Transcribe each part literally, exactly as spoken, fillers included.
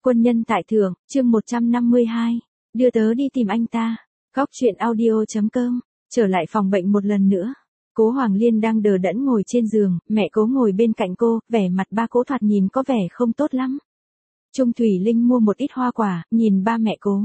Quân nhân tại thượng, chương một trăm năm mươi hai. Đưa tớ đi tìm anh ta. Góc truyện audio.com. Trở lại phòng bệnh một lần nữa. Cố Hoàng Liên đang đờ đẫn ngồi trên giường, mẹ Cố ngồi bên cạnh cô, vẻ mặt ba Cố thoạt nhìn có vẻ không tốt lắm. Trung Thủy Linh mua một ít hoa quả, nhìn ba mẹ Cố.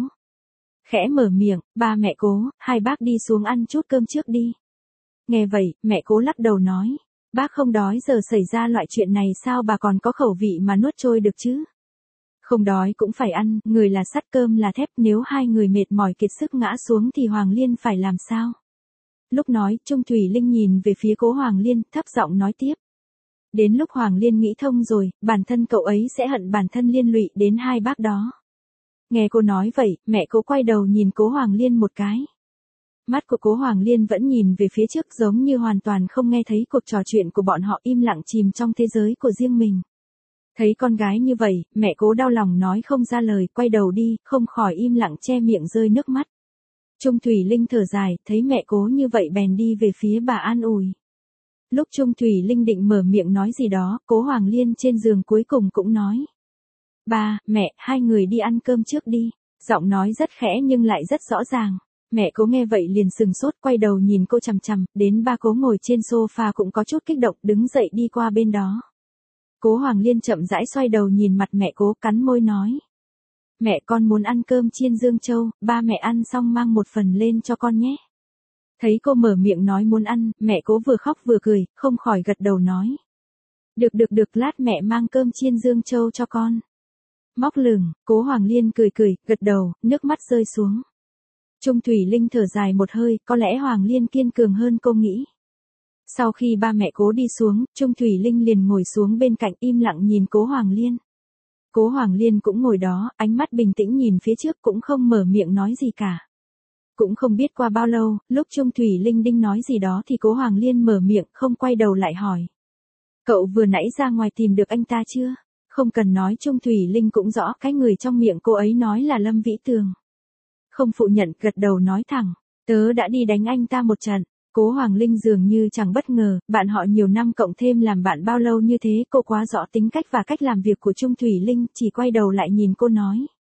Khẽ mở miệng, ba mẹ Cố, hai bác đi xuống ăn chút cơm trước đi. Nghe vậy, mẹ Cố lắc đầu nói. Bác không đói giờ xảy ra loại chuyện này sao bà còn có khẩu vị mà nuốt trôi được chứ? Không đói cũng phải ăn, người là sắt cơm là thép, nếu hai người mệt mỏi kiệt sức ngã xuống thì Hoàng Liên phải làm sao? Lúc nói, Trung Thủy Linh nhìn về phía Cố Hoàng Liên, thấp giọng nói tiếp. Đến lúc Hoàng Liên nghĩ thông rồi, bản thân cậu ấy sẽ hận bản thân liên lụy đến hai bác đó. Nghe cô nói vậy, mẹ Cố quay đầu nhìn Cố Hoàng Liên một cái. Mắt của Cố Hoàng Liên vẫn nhìn về phía trước giống như hoàn toàn không nghe thấy cuộc trò chuyện của bọn họ, im lặng chìm trong thế giới của riêng mình. Thấy con gái như vậy, mẹ Cố đau lòng nói không ra lời, quay đầu đi, không khỏi im lặng che miệng rơi nước mắt. Trung Thủy Linh thở dài, thấy mẹ Cố như vậy bèn đi về phía bà an ủi. Lúc Trung Thủy Linh định mở miệng nói gì đó, Cố Hoàng Liên trên giường cuối cùng cũng nói. Ba, mẹ, hai người đi ăn cơm trước đi. Giọng nói rất khẽ nhưng lại rất rõ ràng. Mẹ Cố nghe vậy liền sừng sốt, quay đầu nhìn cô chằm chằm, đến ba Cố ngồi trên sofa cũng có chút kích động, đứng dậy đi qua bên đó. Cố Hoàng Liên chậm rãi xoay đầu nhìn mặt mẹ Cố, cắn môi nói. Mẹ, con muốn ăn cơm chiên Dương Châu, ba mẹ ăn xong mang một phần lên cho con nhé. Thấy cô mở miệng nói muốn ăn, mẹ Cố vừa khóc vừa cười, không khỏi gật đầu nói. Được được được, lát mẹ mang cơm chiên Dương Châu cho con. Móc lửng, Cố Hoàng Liên cười cười, gật đầu, nước mắt rơi xuống. Trung Thủy Linh thở dài một hơi, có lẽ Hoàng Liên kiên cường hơn cô nghĩ. Sau khi ba mẹ Cố đi xuống, Trung Thủy Linh liền ngồi xuống bên cạnh im lặng nhìn Cố Hoàng Liên. Cố Hoàng Liên cũng ngồi đó, ánh mắt bình tĩnh nhìn phía trước cũng không mở miệng nói gì cả. Cũng không biết qua bao lâu, lúc Trung Thủy Linh định nói gì đó thì Cố Hoàng Liên mở miệng, không quay đầu lại hỏi. Cậu vừa nãy ra ngoài tìm được anh ta chưa? Không cần nói, Trung Thủy Linh cũng rõ cái người trong miệng cô ấy nói là Lâm Vĩ Tường. Không phụ nhận, gật đầu nói thẳng. Tớ đã đi đánh anh ta một trận. Cố Hoàng Linh dường như chẳng bất ngờ, bạn họ nhiều năm cộng thêm làm bạn bao lâu như thế, cô quá rõ tính cách và cách làm việc của Trung Thủy Linh, chỉ quay đầu lại nhìn cô nói.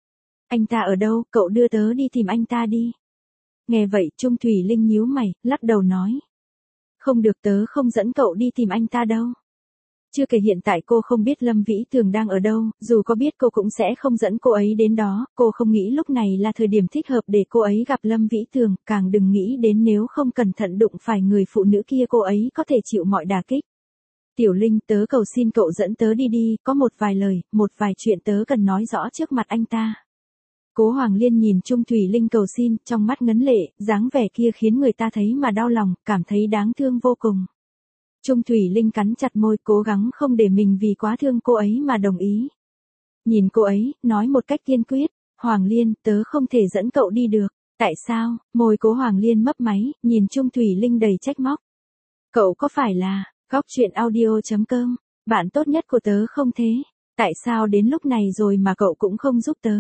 Anh ta ở đâu, cậu đưa tớ đi tìm anh ta đi. Nghe vậy, Trung Thủy Linh nhíu mày, lắc đầu nói. Không được, tớ không dẫn cậu đi tìm anh ta đâu. Chưa kể hiện tại cô không biết Lâm Vĩ Tường đang ở đâu, dù có biết cô cũng sẽ không dẫn cô ấy đến đó, cô không nghĩ lúc này là thời điểm thích hợp để cô ấy gặp Lâm Vĩ Tường, càng đừng nghĩ đến nếu không cẩn thận đụng phải người phụ nữ kia cô ấy có thể chịu mọi đả kích. Tiểu Linh, tớ cầu xin cậu dẫn tớ đi đi, có một vài lời, một vài chuyện tớ cần nói rõ trước mặt anh ta. Cố Hoàng Liên nhìn Trung Thủy Linh cầu xin, trong mắt ngấn lệ, dáng vẻ kia khiến người ta thấy mà đau lòng, cảm thấy đáng thương vô cùng. Trung Thủy Linh cắn chặt môi, cố gắng không để mình vì quá thương cô ấy mà đồng ý. Nhìn cô ấy, nói một cách kiên quyết, Hoàng Liên, tớ không thể dẫn cậu đi được. Tại sao? Môi Cố Hoàng Liên mấp máy, nhìn Trung Thủy Linh đầy trách móc. Cậu có phải là, góc truyện audio.com, bạn tốt nhất của tớ không thế? Tại sao đến lúc này rồi mà cậu cũng không giúp tớ?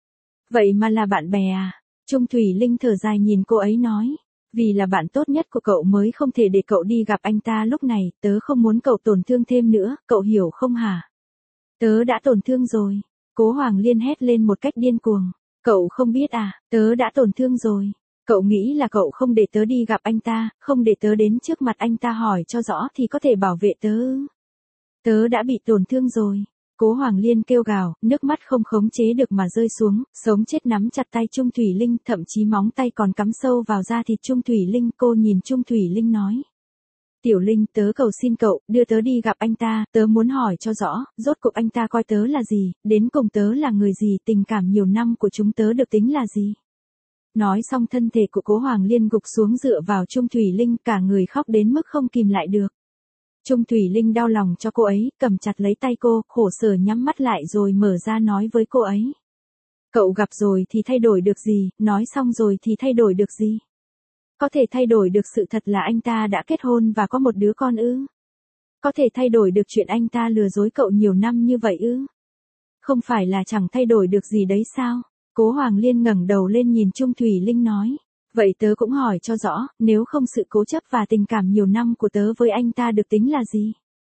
Vậy mà là bạn bè à? Trung Thủy Linh thở dài nhìn cô ấy nói. Vì là bạn tốt nhất của cậu mới không thể để cậu đi gặp anh ta lúc này, tớ không muốn cậu tổn thương thêm nữa, cậu hiểu không hả? Tớ đã tổn thương rồi. Cố Hoàng Liên hét lên một cách điên cuồng. Cậu không biết à, tớ đã tổn thương rồi. Cậu nghĩ là cậu không để tớ đi gặp anh ta, không để tớ đến trước mặt anh ta hỏi cho rõ thì có thể bảo vệ tớ. Tớ đã bị tổn thương rồi. Cố Hoàng Liên kêu gào, nước mắt không khống chế được mà rơi xuống, sống chết nắm chặt tay Trung Thủy Linh, thậm chí móng tay còn cắm sâu vào da thịt Trung Thủy Linh. Cô nhìn Trung Thủy Linh nói. Tiểu Linh, tớ cầu xin cậu, đưa tớ đi gặp anh ta, tớ muốn hỏi cho rõ, rốt cuộc anh ta coi tớ là gì, đến cùng tớ là người gì, tình cảm nhiều năm của chúng tớ được tính là gì. Nói xong thân thể của Cố Hoàng Liên gục xuống dựa vào Trung Thủy Linh, cả người khóc đến mức không kìm lại được. Trung Thủy Linh đau lòng cho cô ấy, cầm chặt lấy tay cô, khổ sở nhắm mắt lại rồi mở ra nói với cô ấy. Cậu gặp rồi thì thay đổi được gì, nói xong rồi thì thay đổi được gì. Có thể thay đổi được sự thật là anh ta đã kết hôn và có một đứa con ư. Có thể thay đổi được chuyện anh ta lừa dối cậu nhiều năm như vậy ư. Không phải là chẳng thay đổi được gì đấy sao. Cố Hoàng Liên ngẩng đầu lên nhìn Trung Thủy Linh nói. Vậy tớ cũng hỏi cho rõ, nếu không sự cố chấp và tình cảm nhiều năm của tớ với anh ta được tính là gì?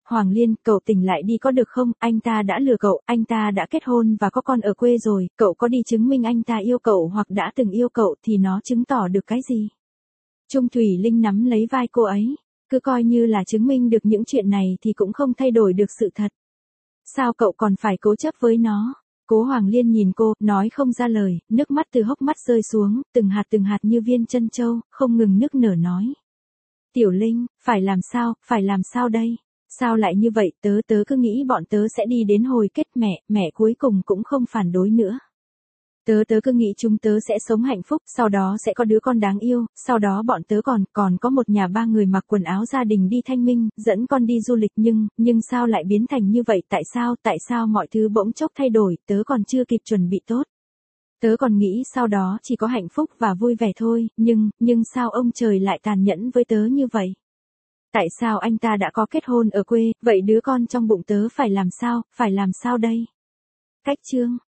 Hoàng Liên, cậu tỉnh lại đi có được không, anh ta đã lừa cậu, anh ta đã kết hôn và có con ở quê rồi, cậu có đi chứng minh anh ta yêu cậu hoặc đã từng yêu cậu thì nó chứng tỏ được cái gì? Trung Thủy Linh nắm lấy vai cô ấy, cứ coi như là chứng minh được những chuyện này thì cũng không thay đổi được sự thật. Sao cậu còn phải cố chấp với nó? Cố Hoàng Liên nhìn cô, nói không ra lời, nước mắt từ hốc mắt rơi xuống, từng hạt từng hạt như viên trân châu, không ngừng nức nở nói. Tiểu Linh, phải làm sao, phải làm sao đây? Sao lại như vậy, tớ tớ cứ nghĩ bọn tớ sẽ đi đến hồi kết, mẹ, mẹ cuối cùng cũng không phản đối nữa. Tớ tớ cứ nghĩ chúng tớ sẽ sống hạnh phúc, sau đó sẽ có đứa con đáng yêu, sau đó bọn tớ còn, còn có một nhà ba người mặc quần áo gia đình đi thanh minh, dẫn con đi du lịch nhưng, nhưng sao lại biến thành như vậy, tại sao, tại sao mọi thứ bỗng chốc thay đổi, tớ còn chưa kịp chuẩn bị tốt. Tớ còn nghĩ sau đó chỉ có hạnh phúc và vui vẻ thôi, nhưng, nhưng sao ông trời lại tàn nhẫn với tớ như vậy? Tại sao anh ta đã có kết hôn ở quê, vậy đứa con trong bụng tớ phải làm sao, phải làm sao đây? Cách chương